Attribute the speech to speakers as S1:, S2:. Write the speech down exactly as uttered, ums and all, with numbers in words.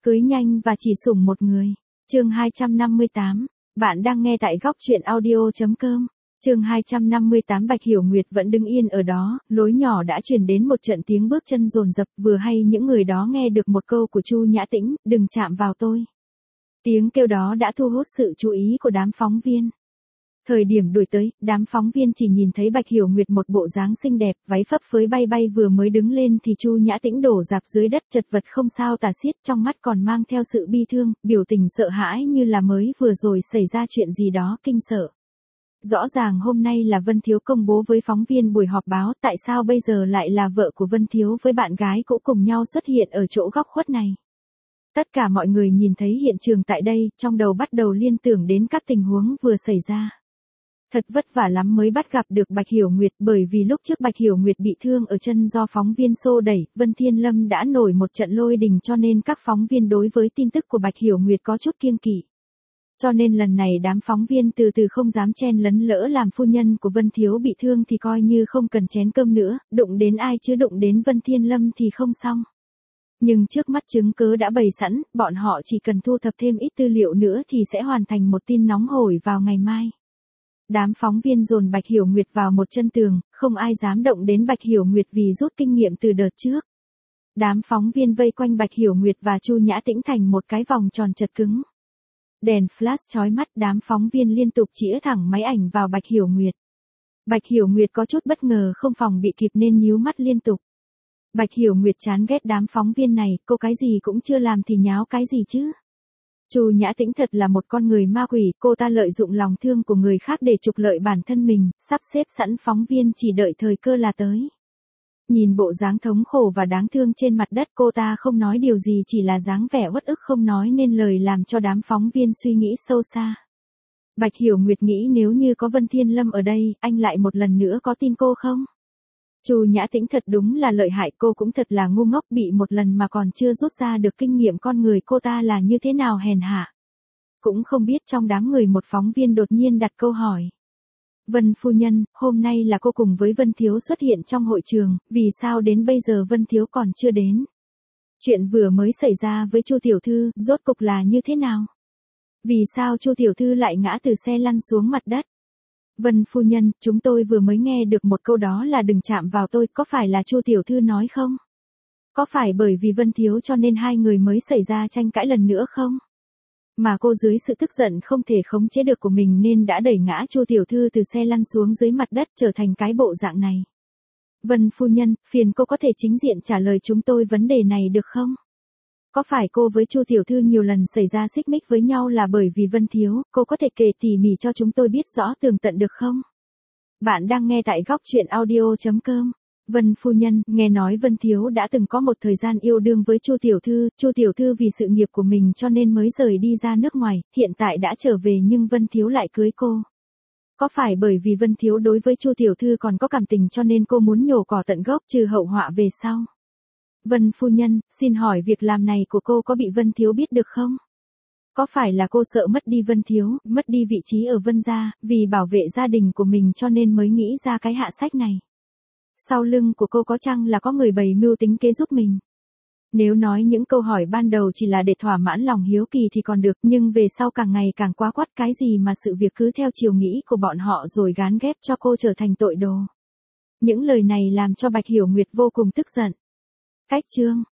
S1: Cưới nhanh và chỉ sủng một người. Chương hai trăm năm mươi tám. Bạn đang nghe tại góc truyện audio chấm com. Chương hai trăm năm mươi tám. Bạch Hiểu Nguyệt vẫn đứng yên ở đó, lối nhỏ đã truyền đến một trận tiếng bước chân dồn dập, vừa hay những người đó nghe được một câu của Chu Nhã Tĩnh, đừng chạm vào tôi. Tiếng kêu đó đã thu hút sự chú ý của đám phóng viên. Thời điểm đuổi tới, đám phóng viên chỉ nhìn thấy Bạch Hiểu Nguyệt một bộ dáng xinh đẹp, váy phấp phới bay bay vừa mới đứng lên thì Chu Nhã Tĩnh đổ rạp dưới đất chật vật không sao tả xiết, trong mắt còn mang theo sự bi thương, biểu tình sợ hãi như là mới vừa rồi xảy ra chuyện gì đó kinh sợ. Rõ ràng hôm nay là Vân Thiếu công bố với phóng viên buổi họp báo, tại sao bây giờ lại là vợ của Vân Thiếu với bạn gái cũ cùng nhau xuất hiện ở chỗ góc khuất này. Tất cả mọi người nhìn thấy hiện trường tại đây, trong đầu bắt đầu liên tưởng đến các tình huống vừa xảy ra. Thật vất vả lắm mới bắt gặp được Bạch Hiểu Nguyệt, bởi vì lúc trước Bạch Hiểu Nguyệt bị thương ở chân do phóng viên xô đẩy, Vân Thiên Lâm đã nổi một trận lôi đình cho nên các phóng viên đối với tin tức của Bạch Hiểu Nguyệt có chút kiêng kỵ. Cho nên lần này đám phóng viên từ từ không dám chen lấn, lỡ làm phu nhân của Vân Thiếu bị thương thì coi như không cần chén cơm nữa, đụng đến ai chứ đụng đến Vân Thiên Lâm thì không xong. Nhưng trước mắt chứng cớ đã bày sẵn, bọn họ chỉ cần thu thập thêm ít tư liệu nữa thì sẽ hoàn thành một tin nóng hổi vào ngày mai. Đám phóng viên dồn Bạch Hiểu Nguyệt vào một chân tường, không ai dám động đến Bạch Hiểu Nguyệt vì rút kinh nghiệm từ đợt trước. Đám phóng viên vây quanh Bạch Hiểu Nguyệt và Chu Nhã Tĩnh thành một cái vòng tròn chật cứng. Đèn flash chói mắt, đám phóng viên liên tục chĩa thẳng máy ảnh vào Bạch Hiểu Nguyệt. Bạch Hiểu Nguyệt có chút bất ngờ không phòng bị kịp nên nhíu mắt liên tục. Bạch Hiểu Nguyệt chán ghét đám phóng viên này, cô cái gì cũng chưa làm thì nháo cái gì chứ. Chu Nhã Tĩnh thật là một con người ma quỷ, cô ta lợi dụng lòng thương của người khác để trục lợi bản thân mình, sắp xếp sẵn phóng viên chỉ đợi thời cơ là tới. Nhìn bộ dáng thống khổ và đáng thương trên mặt đất, cô ta không nói điều gì, chỉ là dáng vẻ uất ức không nói nên lời, làm cho đám phóng viên suy nghĩ sâu xa. Bạch Hiểu Nguyệt nghĩ nếu như có Vân Thiên Lâm ở đây, anh lại một lần nữa có tin cô không? Chu Nhã Tĩnh thật đúng là lợi hại, cô cũng thật là ngu ngốc, bị một lần mà còn chưa rút ra được kinh nghiệm con người cô ta là như thế nào hèn hạ. Cũng không biết trong đám người một phóng viên đột nhiên đặt câu hỏi. Vân phu nhân, hôm nay là cô cùng với Vân Thiếu xuất hiện trong hội trường, vì sao đến bây giờ Vân Thiếu còn chưa đến? Chuyện vừa mới xảy ra với Chu tiểu thư, rốt cục là như thế nào? Vì sao Chu tiểu thư lại ngã từ xe lăn xuống mặt đất? Vân phu nhân, chúng tôi vừa mới nghe được một câu đó là đừng chạm vào tôi, có phải là Chu tiểu thư nói không? Có phải bởi vì Vân Thiếu cho nên hai người mới xảy ra tranh cãi lần nữa không? Mà cô dưới sự tức giận không thể khống chế được của mình nên đã đẩy ngã Chu tiểu thư từ xe lăn xuống dưới mặt đất, trở thành cái bộ dạng này. Vân phu nhân, phiền cô có thể chính diện trả lời chúng tôi vấn đề này được không? Có phải cô với Chu tiểu thư nhiều lần xảy ra xích mích với nhau là bởi vì Vân Thiếu, cô có thể kể tỉ mỉ cho chúng tôi biết rõ tường tận được không? Bạn đang nghe tại góc truyện audio chấm com. Vân phu nhân, nghe nói Vân Thiếu đã từng có một thời gian yêu đương với Chu tiểu thư, Chu tiểu thư vì sự nghiệp của mình cho nên mới rời đi ra nước ngoài, hiện tại đã trở về nhưng Vân Thiếu lại cưới cô. Có phải bởi vì Vân Thiếu đối với Chu tiểu thư còn có cảm tình cho nên cô muốn nhổ cỏ tận gốc trừ hậu họa về sau? Vân phu nhân, xin hỏi việc làm này của cô có bị Vân Thiếu biết được không? Có phải là cô sợ mất đi Vân Thiếu, mất đi vị trí ở Vân gia, vì bảo vệ gia đình của mình cho nên mới nghĩ ra cái hạ sách này? Sau lưng của cô có chăng là có người bày mưu tính kế giúp mình? Nếu nói những câu hỏi ban đầu chỉ là để thỏa mãn lòng hiếu kỳ thì còn được, nhưng về sau càng ngày càng quá quắt, cái gì mà sự việc cứ theo chiều nghĩ của bọn họ rồi gán ghép cho cô trở thành tội đồ. Những lời này làm cho Bạch Hiểu Nguyệt vô cùng tức giận. Cách chương